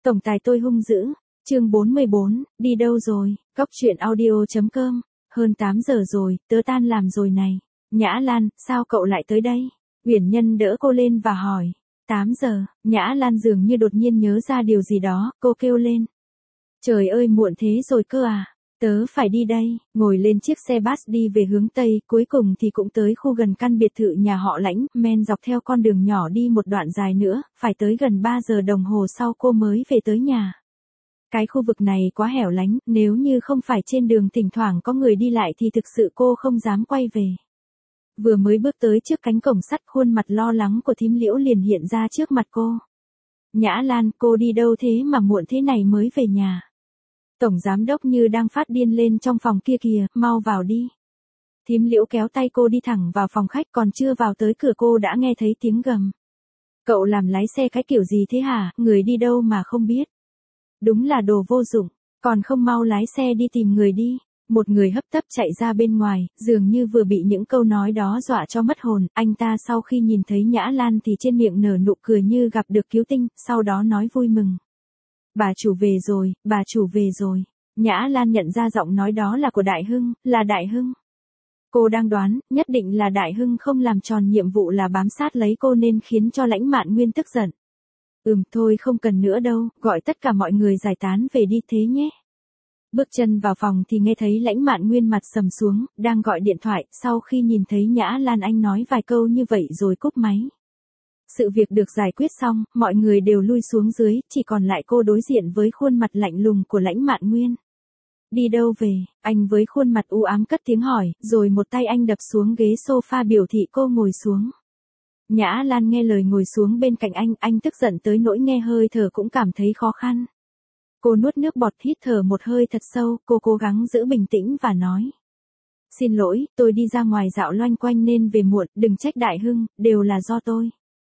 Tổng tài tôi hung dữ. Chương 44, đi đâu rồi? Cóc truyện audio.com. Hơn 8 giờ rồi, tớ tan làm rồi này. Nhã Lan, sao cậu lại tới đây? Uyển Nhân đỡ cô lên và hỏi. 8 giờ, Nhã Lan dường như đột nhiên nhớ ra điều gì đó, cô kêu lên. Trời ơi muộn thế rồi cơ à? Tớ phải đi đây, ngồi lên chiếc xe bus đi về hướng Tây, cuối cùng thì cũng tới khu gần căn biệt thự nhà họ Lãnh, men dọc theo con đường nhỏ đi một đoạn dài nữa, phải tới gần 3 giờ đồng hồ sau cô mới về tới nhà. Cái khu vực này quá hẻo lánh, nếu như không phải trên đường thỉnh thoảng có người đi lại thì thực sự cô không dám quay về. Vừa mới bước tới trước cánh cổng sắt, khuôn mặt lo lắng của thím Liễu liền hiện ra trước mặt cô. Nhã Lan, cô đi đâu thế mà muộn thế này mới về nhà? Tổng giám đốc như đang phát điên lên trong phòng kia kìa, mau vào đi. Thím Liễu kéo tay cô đi thẳng vào phòng khách, còn chưa vào tới cửa cô đã nghe thấy tiếng gầm. Cậu làm lái xe cái kiểu gì thế hả, người đi đâu mà không biết. Đúng là đồ vô dụng, còn không mau lái xe đi tìm người đi. Một người hấp tấp chạy ra bên ngoài, dường như vừa bị những câu nói đó dọa cho mất hồn. Anh ta sau khi nhìn thấy Nhã Lan thì trên miệng nở nụ cười như gặp được cứu tinh, sau đó nói vui mừng. Bà chủ về rồi, bà chủ về rồi. Nhã Lan nhận ra giọng nói đó là của Đại Hưng, là Đại Hưng. Cô đang đoán, nhất định là Đại Hưng không làm tròn nhiệm vụ là bám sát lấy cô nên khiến cho Lãnh Mạn Nguyên tức giận. Thôi không cần nữa đâu, gọi tất cả mọi người giải tán về đi thế nhé. Bước chân vào phòng thì nghe thấy Lãnh Mạn Nguyên mặt sầm xuống, đang gọi điện thoại, sau khi nhìn thấy Nhã Lan anh nói vài câu như vậy rồi cúp máy. Sự việc được giải quyết xong, mọi người đều lui xuống dưới, chỉ còn lại cô đối diện với khuôn mặt lạnh lùng của Lãnh Mạn Nguyên. Đi đâu về? Anh với khuôn mặt u ám cất tiếng hỏi, rồi một tay anh đập xuống ghế sofa biểu thị cô ngồi xuống. Nhã Lan nghe lời ngồi xuống bên cạnh anh tức giận tới nỗi nghe hơi thở cũng cảm thấy khó khăn. Cô nuốt nước bọt, hít thở một hơi thật sâu, cô cố gắng giữ bình tĩnh và nói. Xin lỗi, tôi đi ra ngoài dạo loanh quanh nên về muộn, đừng trách Đại Hưng, đều là do tôi.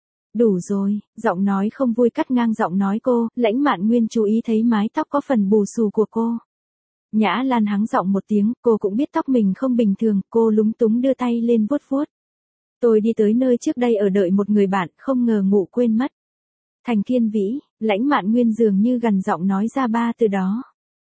Đủ rồi, giọng nói không vui cắt ngang giọng nói cô, Lãnh Mạn Nguyên chú ý thấy mái tóc có phần bù xù của cô. Nhã Lan hắng giọng một tiếng, cô cũng biết tóc mình không bình thường, cô lúng túng đưa tay lên vuốt vuốt. Tôi đi tới nơi trước đây ở đợi một người bạn, không ngờ ngủ quên mất. Thành Kiên Vĩ, Lãnh Mạn Nguyên dường như gần giọng nói ra ba từ đó.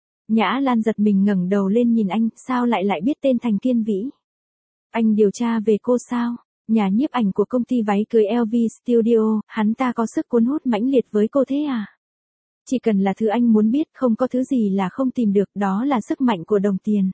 Nhã Lan giật mình ngẩng đầu lên nhìn anh, sao lại biết tên Thành Kiên Vĩ? Anh điều tra về cô sao? Nhà nhiếp ảnh của công ty váy cưới LV Studio, hắn ta có sức cuốn hút mãnh liệt với cô thế à? Chỉ cần là thứ anh muốn biết, không có thứ gì là không tìm được, đó là sức mạnh của đồng tiền.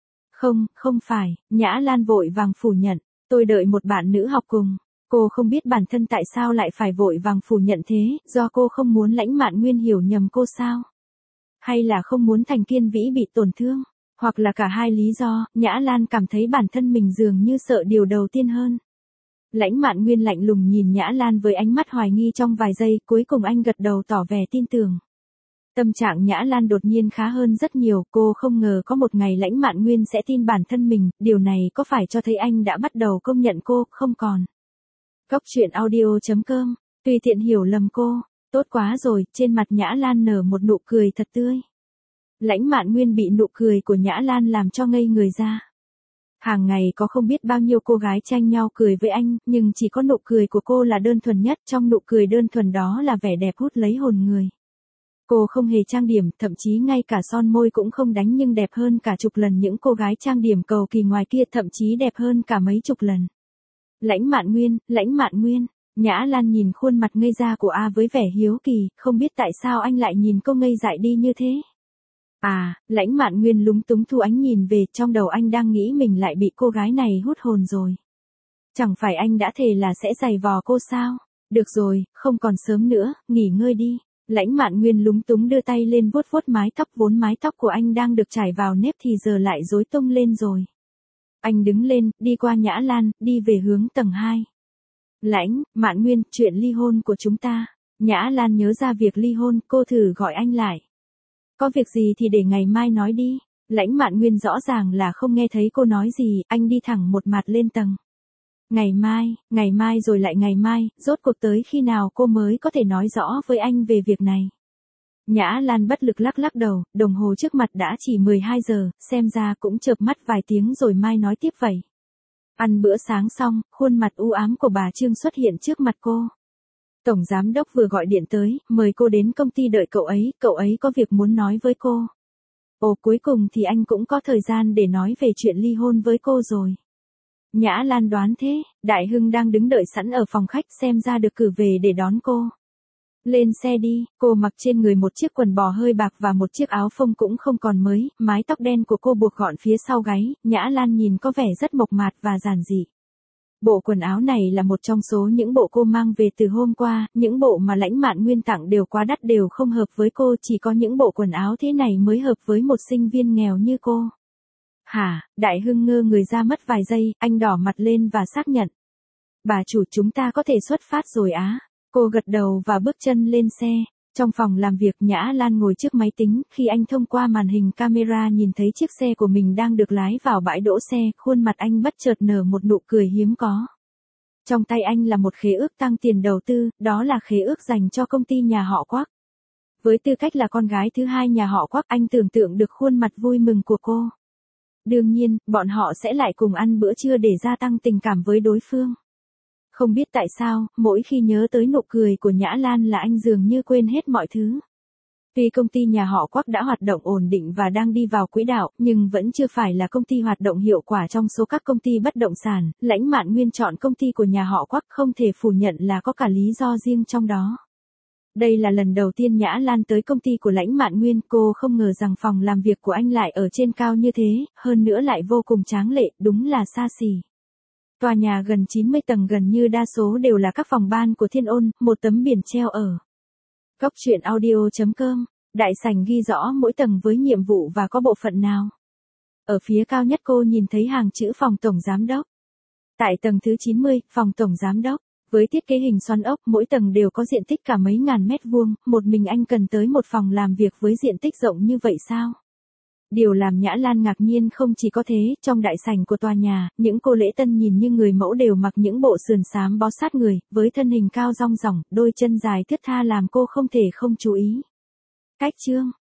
Không phải, Nhã Lan vội vàng phủ nhận, tôi đợi một bạn nữ học cùng. Cô không biết bản thân tại sao lại phải vội vàng phủ nhận thế, do cô không muốn Lãnh Mạn Nguyên hiểu nhầm cô sao? Hay là không muốn Thành Kiên Vĩ bị tổn thương? Hoặc là cả hai lý do, Nhã Lan cảm thấy bản thân mình dường như sợ điều đầu tiên hơn. Lãnh Mạn Nguyên lạnh lùng nhìn Nhã Lan với ánh mắt hoài nghi trong vài giây, cuối cùng anh gật đầu tỏ vẻ tin tưởng. Tâm trạng Nhã Lan đột nhiên khá hơn rất nhiều, cô không ngờ có một ngày Lãnh Mạn Nguyên sẽ tin bản thân mình, điều này có phải cho thấy anh đã bắt đầu công nhận cô, không còn. Cóc truyện audio.com, tùy tiện hiểu lầm cô, tốt quá rồi, trên mặt Nhã Lan nở một nụ cười thật tươi. Lãnh Mạn Nguyên bị nụ cười của Nhã Lan làm cho ngây người ra. Hàng ngày có không biết bao nhiêu cô gái tranh nhau cười với anh, nhưng chỉ có nụ cười của cô là đơn thuần nhất, trong nụ cười đơn thuần đó là vẻ đẹp hút lấy hồn người. Cô không hề trang điểm, thậm chí ngay cả son môi cũng không đánh nhưng đẹp hơn cả chục lần những cô gái trang điểm cầu kỳ ngoài kia, thậm chí đẹp hơn cả mấy chục lần. Lãnh Mạn Nguyên, Nhã Lan nhìn khuôn mặt ngây ra của A với vẻ hiếu kỳ, không biết tại sao anh lại nhìn cô ngây dại đi như thế. Lãnh Mạn Nguyên lúng túng thu ánh nhìn về, trong đầu anh đang nghĩ mình lại bị cô gái này hút hồn rồi. Chẳng phải anh đã thề là sẽ giày vò cô sao? Được rồi, không còn sớm nữa, nghỉ ngơi đi. Lãnh Mạn Nguyên lúng túng đưa tay lên vuốt vuốt mái tóc, vốn mái tóc của anh đang được trải vào nếp thì giờ lại rối tung lên rồi. Anh đứng lên, đi qua Nhã Lan, đi về hướng tầng 2. Lãnh Mạn Nguyên, chuyện ly hôn của chúng ta. Nhã Lan nhớ ra việc ly hôn, cô thử gọi anh lại. Có việc gì thì để ngày mai nói đi. Lãnh Mạn Nguyên rõ ràng là không nghe thấy cô nói gì, anh đi thẳng một mạch lên tầng. Ngày mai rồi lại ngày mai, rốt cuộc tới khi nào cô mới có thể nói rõ với anh về việc này. Nhã Lan bất lực lắc đầu, đồng hồ trước mặt đã chỉ 12 giờ, xem ra cũng chợp mắt vài tiếng rồi mai nói tiếp vậy. Ăn bữa sáng xong, khuôn mặt u ám của bà Trương xuất hiện trước mặt cô. Tổng giám đốc vừa gọi điện tới, mời cô đến công ty đợi cậu ấy có việc muốn nói với cô. Ồ, cuối cùng thì anh cũng có thời gian để nói về chuyện ly hôn với cô rồi. Nhã Lan đoán thế, Đại Hưng đang đứng đợi sẵn ở phòng khách xem ra được cử về để đón cô. Lên xe đi, cô mặc trên người một chiếc quần bò hơi bạc và một chiếc áo phông cũng không còn mới, mái tóc đen của cô buộc gọn phía sau gáy, Nhã Lan nhìn có vẻ rất mộc mạc và giản dị. Bộ quần áo này là một trong số những bộ cô mang về từ hôm qua, những bộ mà Lãnh Mạn Nguyên tặng đều quá đắt đều không hợp với cô, chỉ có những bộ quần áo thế này mới hợp với một sinh viên nghèo như cô. Hả, Đại Hưng ngơ người ra mất vài giây, anh đỏ mặt lên và xác nhận. Bà chủ, chúng ta có thể xuất phát rồi á. Cô gật đầu và bước chân lên xe. Trong phòng làm việc, Nhã Lan ngồi trước máy tính, khi anh thông qua màn hình camera nhìn thấy chiếc xe của mình đang được lái vào bãi đỗ xe, khuôn mặt anh bất chợt nở một nụ cười hiếm có. Trong tay anh là một khế ước tăng tiền đầu tư, đó là khế ước dành cho công ty nhà họ Quắc. Với tư cách là con gái thứ hai nhà họ Quắc, anh tưởng tượng được khuôn mặt vui mừng của cô. Đương nhiên, bọn họ sẽ lại cùng ăn bữa trưa để gia tăng tình cảm với đối phương. Không biết tại sao, mỗi khi nhớ tới nụ cười của Nhã Lan là anh dường như quên hết mọi thứ. Tuy công ty nhà họ Quắc đã hoạt động ổn định và đang đi vào quỹ đạo, nhưng vẫn chưa phải là công ty hoạt động hiệu quả trong số các công ty bất động sản. Lãnh Mạn Nguyên chọn công ty của nhà họ Quắc không thể phủ nhận là có cả lý do riêng trong đó. Đây là lần đầu tiên Nhã Lan tới công ty của Lãnh Mạn Nguyên, cô không ngờ rằng phòng làm việc của anh lại ở trên cao như thế, hơn nữa lại vô cùng tráng lệ, đúng là xa xỉ. Tòa nhà gần 90 tầng gần như đa số đều là các phòng ban của Thiên Ôn, một tấm biển treo ở Cóc truyện audio.com. Đại sảnh ghi rõ mỗi tầng với nhiệm vụ và có bộ phận nào. Ở phía cao nhất cô nhìn thấy hàng chữ phòng tổng giám đốc. Tại tầng thứ 90, phòng tổng giám đốc. Với thiết kế hình xoắn ốc, mỗi tầng đều có diện tích cả mấy ngàn mét vuông, một mình anh cần tới một phòng làm việc với diện tích rộng như vậy sao? Điều làm Nhã Lan ngạc nhiên không chỉ có thế, trong đại sảnh của tòa nhà, những cô lễ tân nhìn như người mẫu đều mặc những bộ sườn xám bó sát người, với thân hình cao rong ròng, đôi chân dài thướt tha làm cô không thể không chú ý. Cách chương